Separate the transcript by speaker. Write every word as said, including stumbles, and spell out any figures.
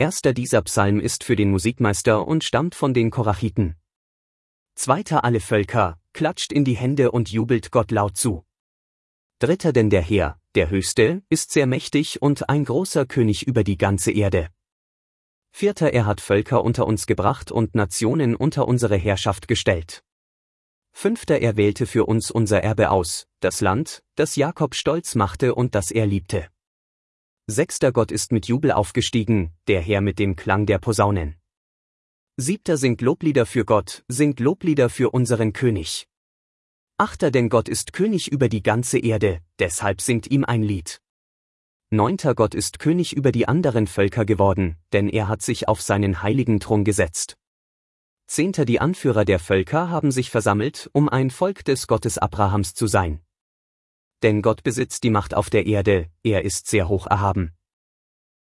Speaker 1: Erster dieser Psalm ist für den Musikmeister und stammt von den Korachiten. Zweiter alle Völker, klatscht in die Hände und jubelt Gott laut zu. Dritter denn der Herr, der Höchste, ist sehr mächtig und ein großer König über die ganze Erde. Vierter er hat Völker unter uns gebracht und Nationen unter unsere Herrschaft gestellt. Fünfter er wählte für uns unser Erbe aus, das Land, das Jakob stolz machte und das er liebte. Sechster Gott ist mit Jubel aufgestiegen, der Herr mit dem Klang der Posaunen. Siebter singt Loblieder für Gott, singt Loblieder für unseren König. Achter denn Gott ist König über die ganze Erde, deshalb singt ihm ein Lied. Neunter Gott ist König über die anderen Völker geworden, denn er hat sich auf seinen heiligen Thron gesetzt. Zehnter die Anführer der Völker haben sich versammelt, um ein Volk des Gottes Abrahams zu sein. Denn Gott besitzt die Macht auf der Erde, er ist sehr hoch erhaben.